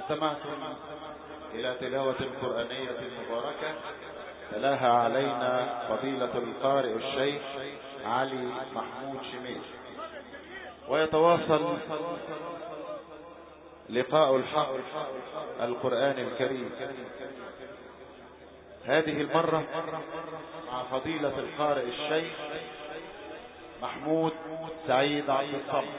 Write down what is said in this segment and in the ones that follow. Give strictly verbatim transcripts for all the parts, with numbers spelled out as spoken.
استمعتم إلى تلاوة قرآنية مباركة تلاها علينا فضيلة القارئ الشيخ علي محمود شميل، ويتواصل لقاء الحق القرآن الكريم هذه المرة مع فضيلة القارئ الشيخ محمود سعيد عبد الصمد.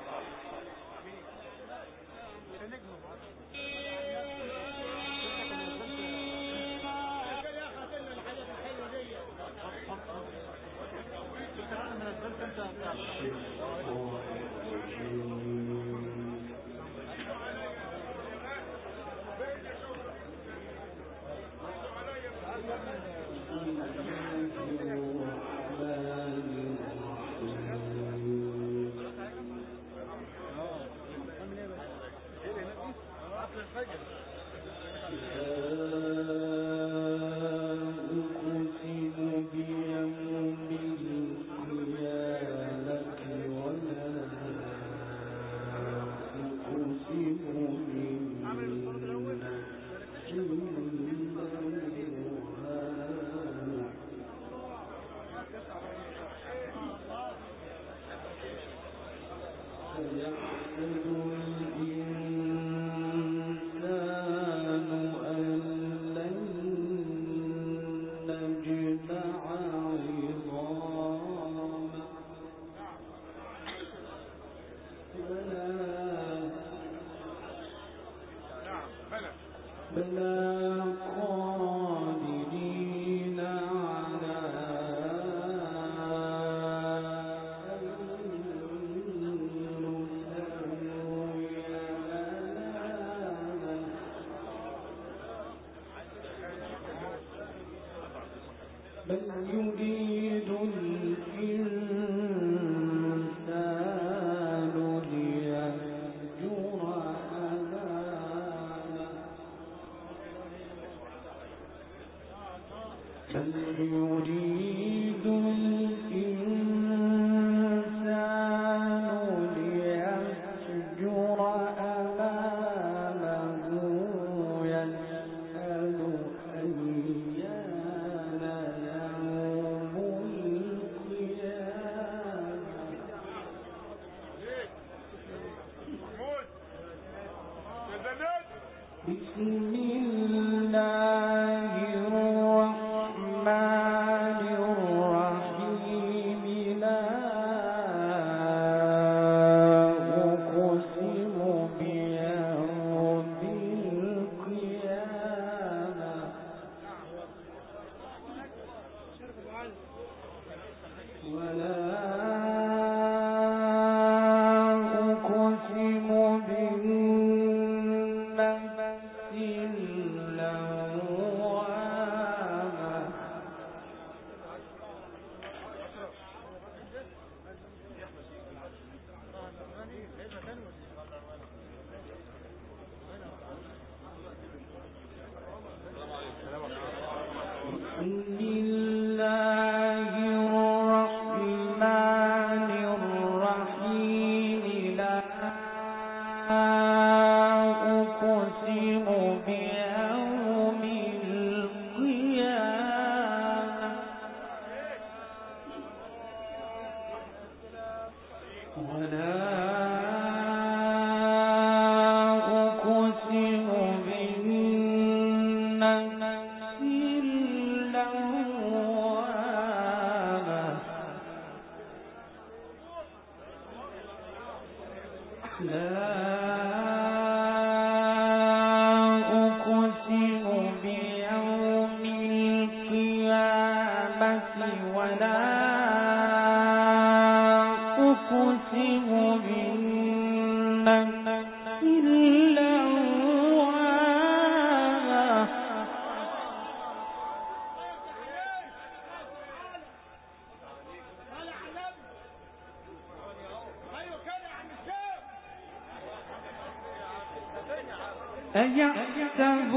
أيحسب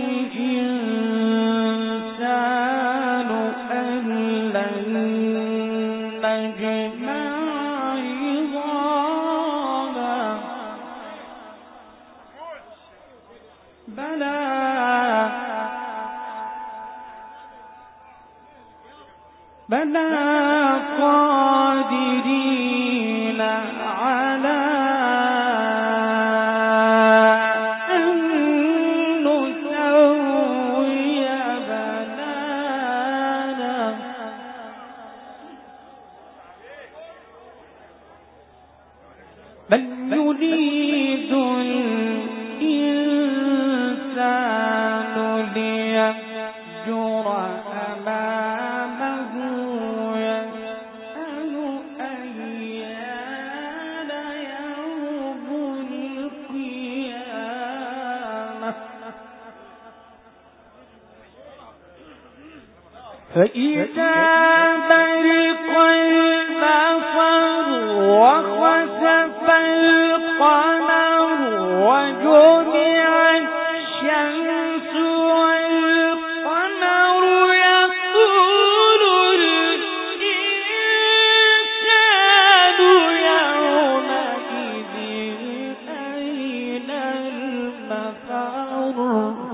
الإنسان أن لن نجمع عظاما بلى قادرين على أن نسوي بنانا بل يريد الإنسان ليفجر أمامه يسأل أيان يوم القيامة فإذا برق البصر وخسف القمر وجمع الشمس والقمر يقول الإنسان يومئذ أين المفر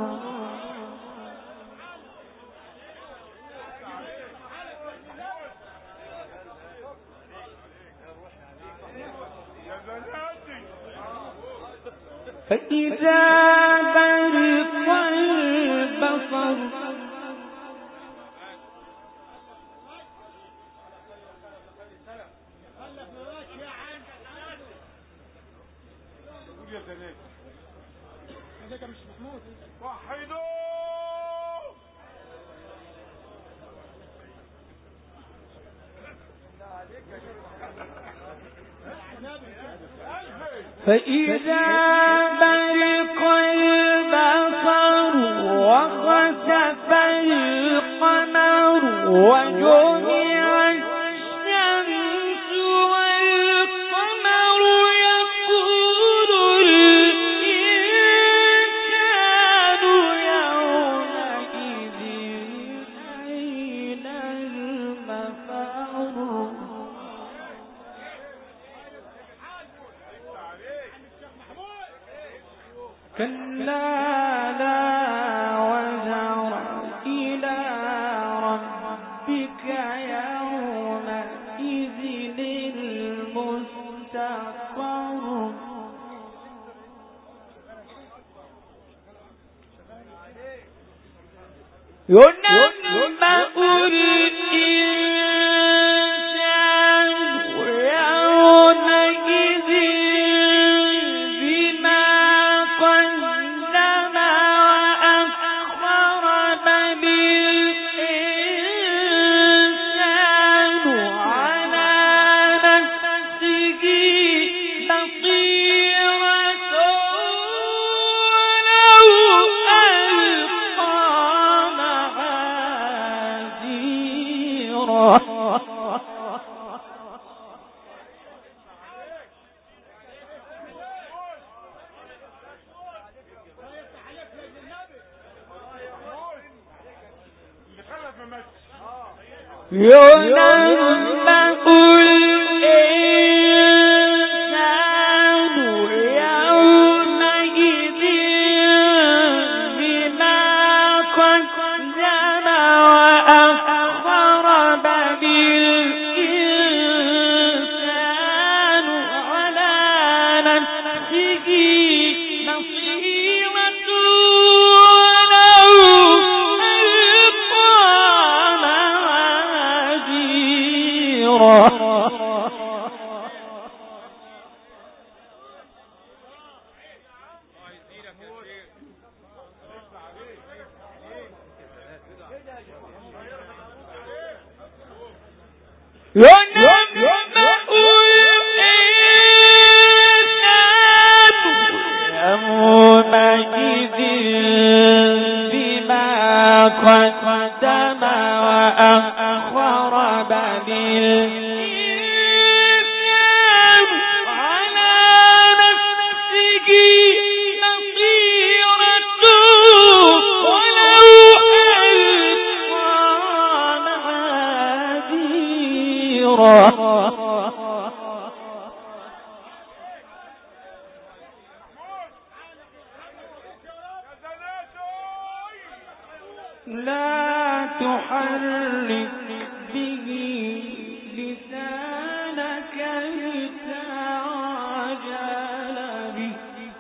فإذا برق البصر فإذا برق البصر وخسف القمر وجمع الشمس والقمر يقول الإنسان يومئذ أين المفر كلا لا وزر إلى ربك يومئذ المستقر ينبأ الإنسان يومئذ بما قدم وأخر بل الإنسان على نفسه بصيرة ولو ألقى معاذيره ينبأ الإنسان يومئذ بما قدم وأخر بل الإنسان على نفسه بصيرة ولو ألقى معاذيره ينبأ الإنسان يومئذ بما قدم وأخر بل الإنسان على نفسه بصيرة ولو ألقى معاذيره لا تحرك به لسانك لتعجل به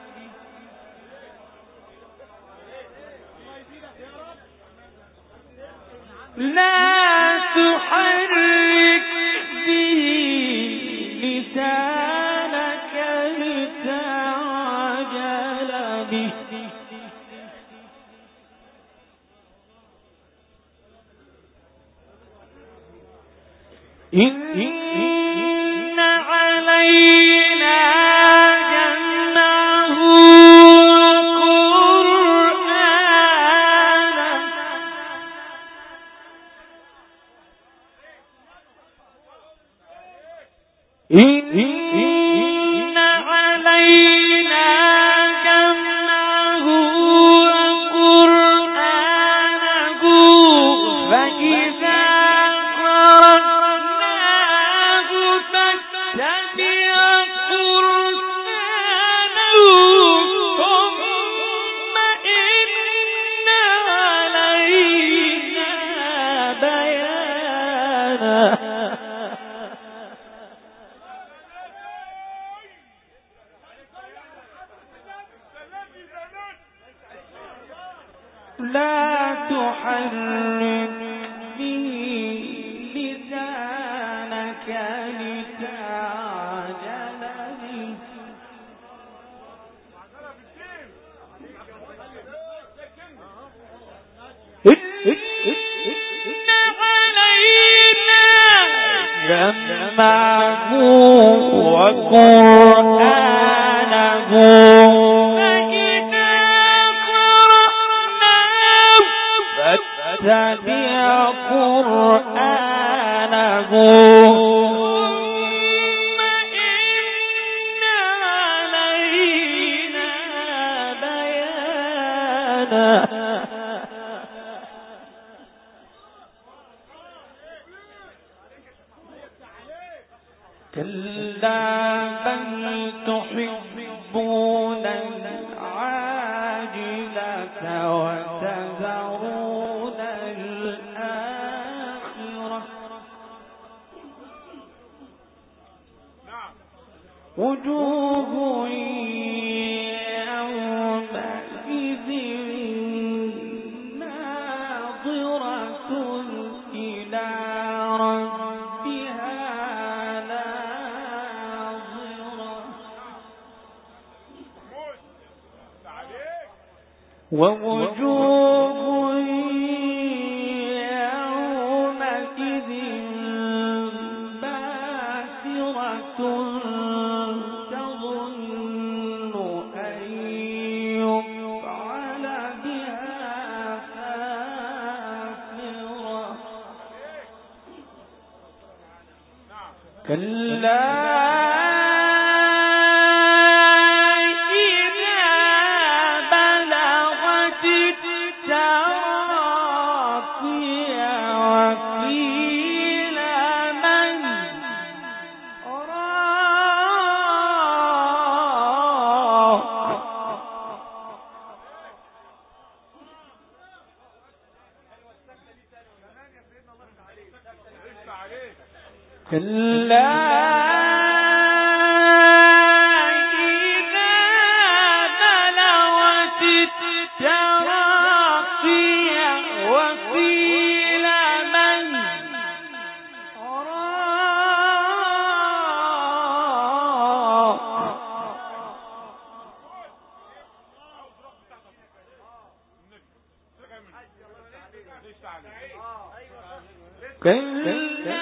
لا تحرك به لسانك لتعجل به إن علينا جمعه وقرآنه إن علينا جمعه وقرآنه فإذا قرأناه فاتبع قرآنه ثم إن علينا بيانه لا تحرك به لسانك لتعجل به إن علينا جمعه وقرآنه فاتبع قرآنه ثم إن علينا بيانه كلا بل تحبون العاجلة وتذرون الآخرة وجوه يومئذ ناظرة إلى ربها ناظرة ووجوه يومئذ باسرة تظن أن يفعل بها فاقرة كلا كلا إذا بلغت التراقي وقيل من راق كلا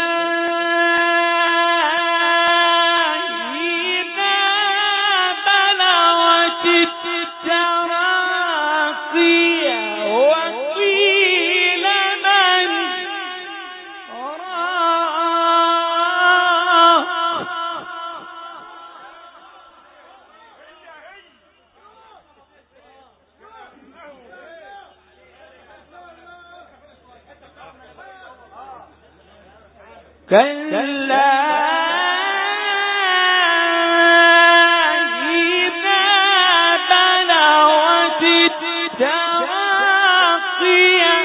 كلا إذا بلغت التراقي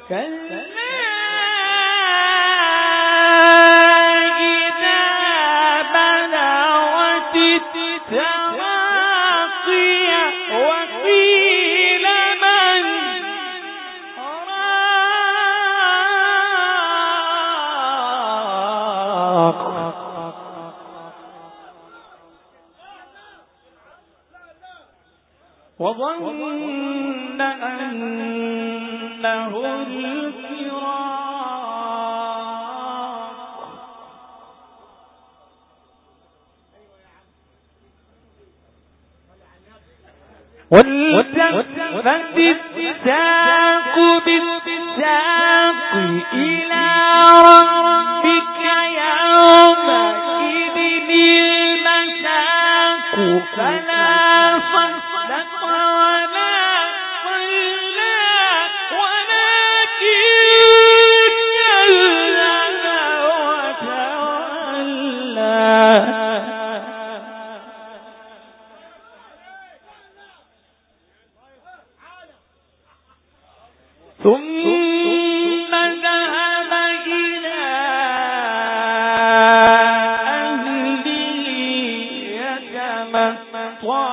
وظن أنه الفراق والتفت الساق بالساق إلى ربك يومئذ المساق فلا صدق ولا صلى ولكن كذب وتولى ثم ذهب إلى أهله يتمطى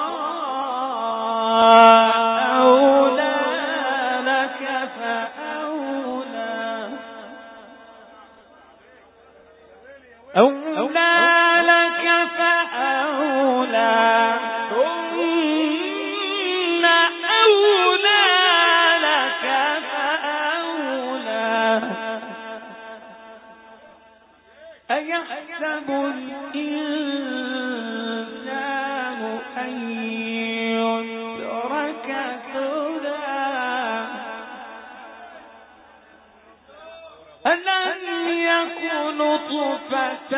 أولى لك فأولى أولى لك فأولى ثم أولى لك فأولى أيحسب الإنسان أن يترك سدى ألم يكن نطفة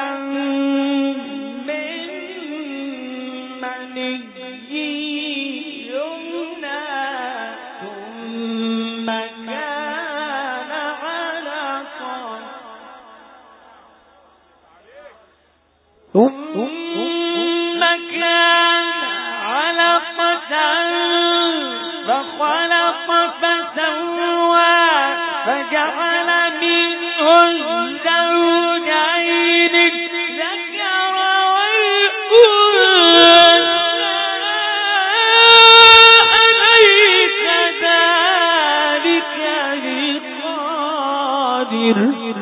من مني يمنى ثم كان علقا ثم كان علقة فخلق فسوى فجعل منه الزوجين الذكر والأنثى أليس ذلك بقادر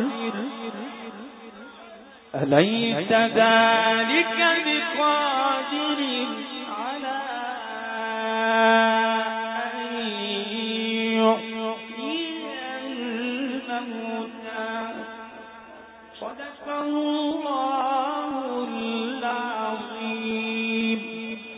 أليس ذلك بقادر على أن يحيي الموتى صدق الله